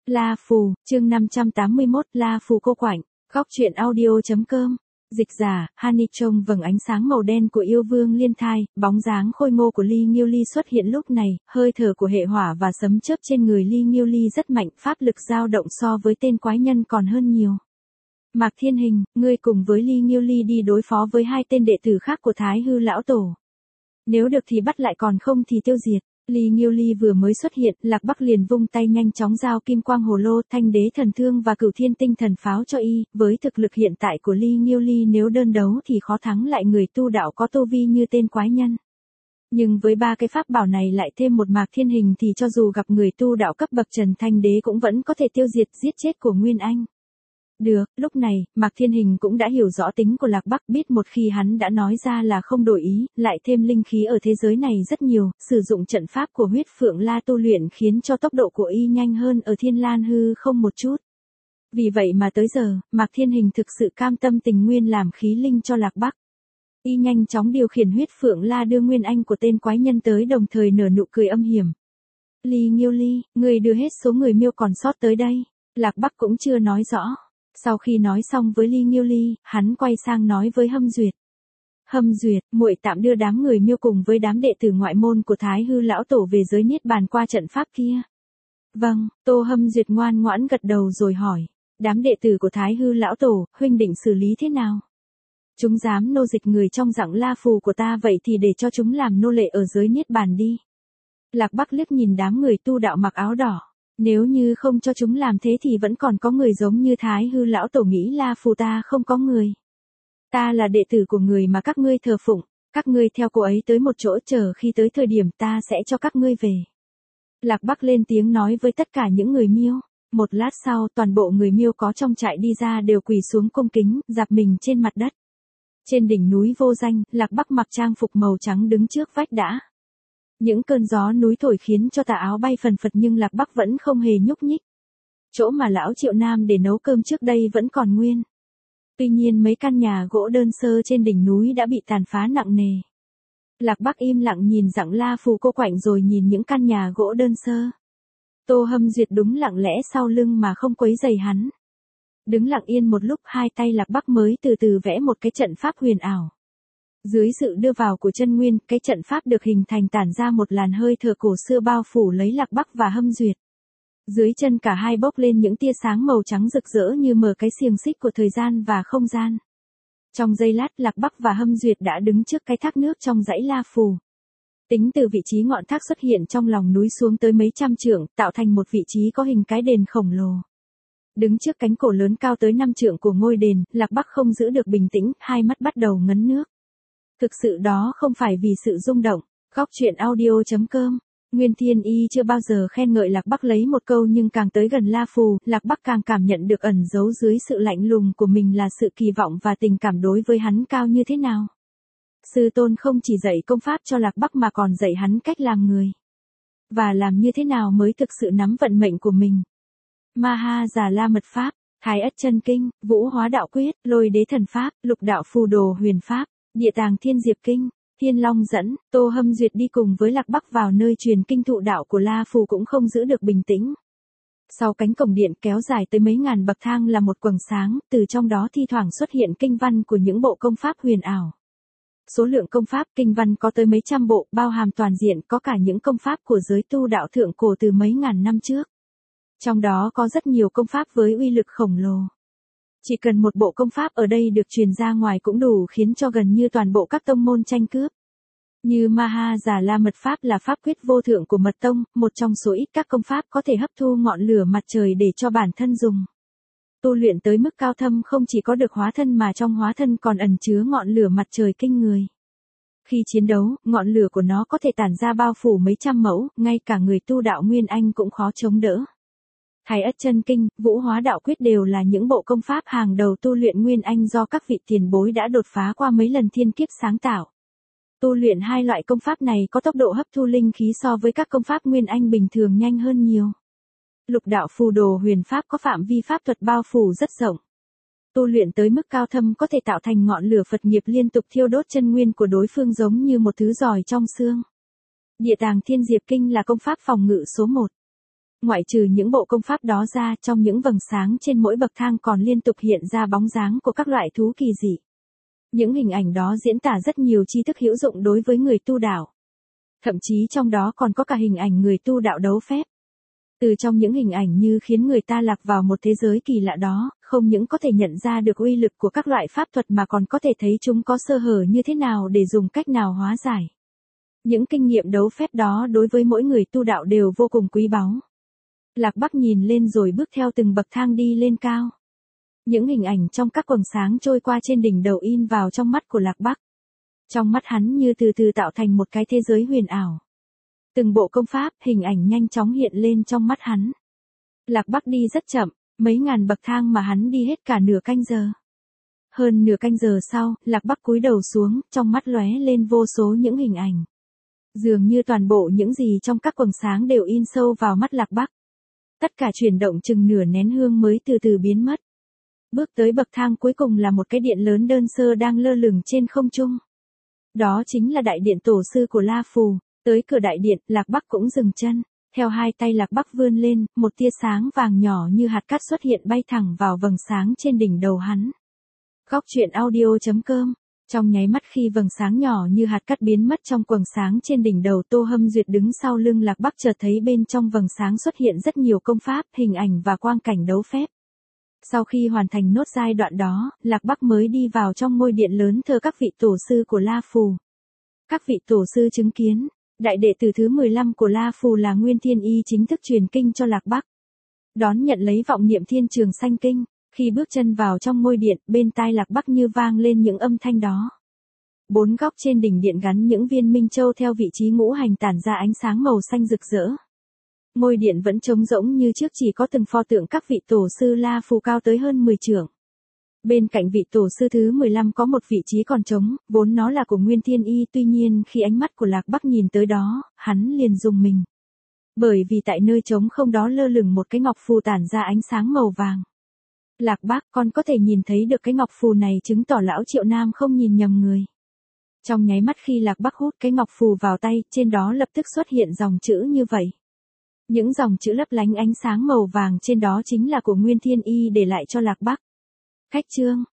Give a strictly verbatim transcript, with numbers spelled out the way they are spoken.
La Phù, chương năm trăm tám mươi mốt, La Phù cô quạnh, góc truyện audio.com. Dịch giả, Hani trông vầng ánh sáng màu đen của yêu vương liên thai, bóng dáng khôi ngô của Ly Nghiêu Ly xuất hiện lúc này, hơi thở của hệ hỏa và sấm chớp trên người Ly Nghiêu Ly rất mạnh, pháp lực dao động so với tên quái nhân còn hơn nhiều. Mạc Thiên Hình, ngươi cùng với Ly Nghiêu Ly đi đối phó với hai tên đệ tử khác của Thái Hư lão tổ. Nếu được thì bắt lại, còn không thì tiêu diệt. Ly Nghiêu Ly vừa mới xuất hiện, Lạc Bắc liền vung tay nhanh chóng giao kim quang hồ lô, thanh đế thần thương và cửu thiên tinh thần pháo cho y. Với thực lực hiện tại của Ly Nghiêu Ly, nếu đơn đấu thì khó thắng lại người tu đạo có tu vi như tên quái nhân. Nhưng với ba cái pháp bảo này lại thêm một Mạc Thiên Hình thì cho dù gặp người tu đạo cấp bậc Trần Thanh Đế cũng vẫn có thể tiêu diệt giết chết của Nguyên Anh. Được, lúc này, Mạc Thiên Hình cũng đã hiểu rõ tính của Lạc Bắc, biết một khi hắn đã nói ra là không đổi ý, lại thêm linh khí ở thế giới này rất nhiều, sử dụng trận pháp của huyết phượng la tu luyện khiến cho tốc độ của y nhanh hơn ở Thiên Lan hư không một chút. Vì vậy mà tới giờ, Mạc Thiên Hình thực sự cam tâm tình nguyên làm khí linh cho Lạc Bắc. Y nhanh chóng điều khiển huyết phượng la đưa Nguyên Anh của tên quái nhân tới, đồng thời nở nụ cười âm hiểm. Ly Nghiêu Ly, người đưa hết số người miêu còn sót tới đây. Lạc Bắc cũng chưa nói rõ. Sau khi nói xong với Ly Nghiêu Ly, hắn quay sang nói với Hâm Duyệt. Hâm Duyệt, muội tạm đưa đám người miêu cùng với đám đệ tử ngoại môn của Thái Hư lão tổ về giới niết bàn qua trận pháp kia. Vâng, Tô Hâm Duyệt ngoan ngoãn gật đầu rồi hỏi. Đám đệ tử của Thái Hư lão tổ, huynh định xử lý thế nào? Chúng dám nô dịch người trong dạng La Phù của ta, vậy thì để cho chúng làm nô lệ ở giới niết bàn đi. Lạc Bắc liếc nhìn đám người tu đạo mặc áo đỏ. Nếu như không cho chúng làm thế thì vẫn còn có người giống như Thái Hư lão tổ nghĩ La Phù ta không có người. Ta là đệ tử của người mà các ngươi thờ phụng, các ngươi theo cô ấy tới một chỗ, chờ khi tới thời điểm ta sẽ cho các ngươi về. Lạc Bắc lên tiếng nói với tất cả những người miêu. Một lát sau, toàn bộ người miêu có trong trại đi ra đều quỳ xuống cung kính, dạp mình trên mặt đất. Trên đỉnh núi vô danh, Lạc Bắc mặc trang phục màu trắng đứng trước vách đã. Những cơn gió núi thổi khiến cho tà áo bay phần phật nhưng Lạc Bắc vẫn không hề nhúc nhích. Chỗ mà lão Triệu Nam để nấu cơm trước đây vẫn còn nguyên. Tuy nhiên mấy căn nhà gỗ đơn sơ trên đỉnh núi đã bị tàn phá nặng nề. Lạc Bắc im lặng nhìn dặng La Phù cô quạnh rồi nhìn những căn nhà gỗ đơn sơ. Tô Hâm Duyệt đúng lặng lẽ sau lưng mà không quấy rầy hắn. Đứng lặng yên một lúc, hai tay Lạc Bắc mới từ từ vẽ một cái trận pháp huyền ảo. Dưới sự đưa vào của chân nguyên, cái trận pháp được hình thành tản ra một làn hơi thở cổ xưa bao phủ lấy Lạc Bắc và Hâm Duyệt. Dưới chân cả hai bốc lên những tia sáng màu trắng rực rỡ như mở cái xiềng xích của thời gian và không gian. Trong giây lát, Lạc Bắc và Hâm Duyệt đã đứng trước cái thác nước trong dãy La Phù. Tính từ vị trí ngọn thác xuất hiện trong lòng núi xuống tới mấy trăm trượng, tạo thành một vị trí có hình cái đền khổng lồ. Đứng trước cánh cổ lớn cao tới năm trượng của ngôi đền, Lạc Bắc không giữ được bình tĩnh, hai mắt bắt đầu ngấn nước. Thực sự đó không phải vì sự rung động. Góc truyện audio.com. Nguyên Thiên Y chưa bao giờ khen ngợi Lạc Bắc lấy một câu, nhưng càng tới gần La Phù, Lạc Bắc càng cảm nhận được ẩn giấu dưới sự lạnh lùng của mình là sự kỳ vọng và tình cảm đối với hắn cao như thế nào. Sư tôn không chỉ dạy công pháp cho Lạc Bắc mà còn dạy hắn cách làm người. Và làm như thế nào mới thực sự nắm vận mệnh của mình. Maha Già La Mật Pháp, Thái Ất Chân Kinh, Vũ Hóa Đạo Quyết, Lôi Đế Thần Pháp, Lục Đạo Phù Đồ Huyền Pháp, Địa Tàng Thiên Diệp Kinh, Thiên Long Dẫn. Tô Hâm Duyệt đi cùng với Lạc Bắc vào nơi truyền kinh thụ đạo của La Phù cũng không giữ được bình tĩnh. Sau cánh cổng điện kéo dài tới mấy ngàn bậc thang là một quầng sáng, từ trong đó thi thoảng xuất hiện kinh văn của những bộ công pháp huyền ảo. Số lượng công pháp kinh văn có tới mấy trăm bộ, bao hàm toàn diện, có cả những công pháp của giới tu đạo thượng cổ từ mấy ngàn năm trước. Trong đó có rất nhiều công pháp với uy lực khổng lồ. Chỉ cần một bộ công pháp ở đây được truyền ra ngoài cũng đủ khiến cho gần như toàn bộ các tông môn tranh cướp. Như Maha Già La Mật Pháp là pháp quyết vô thượng của Mật Tông, một trong số ít các công pháp có thể hấp thu ngọn lửa mặt trời để cho bản thân dùng. Tu luyện tới mức cao thâm không chỉ có được hóa thân mà trong hóa thân còn ẩn chứa ngọn lửa mặt trời kinh người. Khi chiến đấu, ngọn lửa của nó có thể tản ra bao phủ mấy trăm mẫu, ngay cả người tu đạo Nguyên Anh cũng khó chống đỡ. Thái Ất Chân Kinh, Vũ Hóa Đạo Quyết đều là những bộ công pháp hàng đầu tu luyện Nguyên Anh do các vị tiền bối đã đột phá qua mấy lần thiên kiếp sáng tạo. Tu luyện hai loại công pháp này có tốc độ hấp thu linh khí so với các công pháp Nguyên Anh bình thường nhanh hơn nhiều. Lục Đạo Phù Đồ Huyền Pháp có phạm vi pháp thuật bao phủ rất rộng. Tu luyện tới mức cao thâm có thể tạo thành ngọn lửa Phật nghiệp liên tục thiêu đốt chân nguyên của đối phương giống như một thứ giỏi trong xương. Địa Tàng Thiên Diệp Kinh là công pháp phòng ngự số một. Ngoại trừ những bộ công pháp đó ra, trong những vầng sáng trên mỗi bậc thang còn liên tục hiện ra bóng dáng của các loại thú kỳ dị. Những hình ảnh đó diễn tả rất nhiều tri thức hữu dụng đối với người tu đạo. Thậm chí trong đó còn có cả hình ảnh người tu đạo đấu phép. Từ trong những hình ảnh như khiến người ta lạc vào một thế giới kỳ lạ đó, không những có thể nhận ra được uy lực của các loại pháp thuật mà còn có thể thấy chúng có sơ hở như thế nào để dùng cách nào hóa giải. Những kinh nghiệm đấu phép đó đối với mỗi người tu đạo đều vô cùng quý báu. Lạc Bắc nhìn lên rồi bước theo từng bậc thang đi lên cao. Những hình ảnh trong các quầng sáng trôi qua trên đỉnh đầu in vào trong mắt của Lạc Bắc. Trong mắt hắn như từ từ tạo thành một cái thế giới huyền ảo. Từng bộ công pháp, hình ảnh nhanh chóng hiện lên trong mắt hắn. Lạc Bắc đi rất chậm, mấy ngàn bậc thang mà hắn đi hết cả nửa canh giờ. Hơn nửa canh giờ sau, Lạc Bắc cúi đầu xuống, trong mắt lóe lên vô số những hình ảnh. Dường như toàn bộ những gì trong các quầng sáng đều in sâu vào mắt Lạc Bắc. Tất cả chuyển động chừng nửa nén hương mới từ từ biến mất. Bước tới bậc thang cuối cùng là một cái điện lớn đơn sơ đang lơ lửng trên không trung. Đó chính là đại điện tổ sư của La Phù. Tới cửa đại điện, Lạc Bắc cũng dừng chân. Theo hai tay Lạc Bắc vươn lên, một tia sáng vàng nhỏ như hạt cát xuất hiện bay thẳng vào vầng sáng trên đỉnh đầu hắn. Góc truyện audio chấm com. Trong nháy mắt khi vầng sáng nhỏ như hạt cát biến mất trong quầng sáng trên đỉnh đầu, Tô Hâm Duyệt đứng sau lưng Lạc Bắc chợt thấy bên trong vầng sáng xuất hiện rất nhiều công pháp, hình ảnh và quang cảnh đấu phép. Sau khi hoàn thành nốt giai đoạn đó, Lạc Bắc mới đi vào trong ngôi điện lớn thờ các vị tổ sư của La Phù. Các vị tổ sư chứng kiến, đại đệ tử thứ mười lăm của La Phù là Nguyên Thiên Y chính thức truyền kinh cho Lạc Bắc. Đón nhận lấy vọng niệm Thiên Trường Sanh Kinh, khi bước chân vào trong ngôi điện, bên tai Lạc Bắc như vang lên những âm thanh đó. Bốn góc trên đỉnh điện gắn những viên minh châu theo vị trí ngũ hành tản ra ánh sáng màu xanh rực rỡ. Ngôi điện vẫn trống rỗng như trước, chỉ có từng pho tượng các vị tổ sư La Phù cao tới hơn mười trượng. Bên cạnh vị tổ sư thứ mười lăm có một vị trí còn trống, vốn nó là của Nguyên Thiên Y, tuy nhiên khi ánh mắt của Lạc Bắc nhìn tới đó, hắn liền rùng mình. Bởi vì tại nơi trống không đó lơ lửng một cái ngọc phù tản ra ánh sáng màu vàng. Lạc Bắc, con có thể nhìn thấy được cái ngọc phù này, chứng tỏ lão Triệu Nam không nhìn nhầm người. Trong nháy mắt khi Lạc Bắc hút cái ngọc phù vào tay, trên đó lập tức xuất hiện dòng chữ như vậy. Những dòng chữ lấp lánh ánh sáng màu vàng trên đó chính là của Nguyên Thiên Y để lại cho Lạc Bắc. Khách chương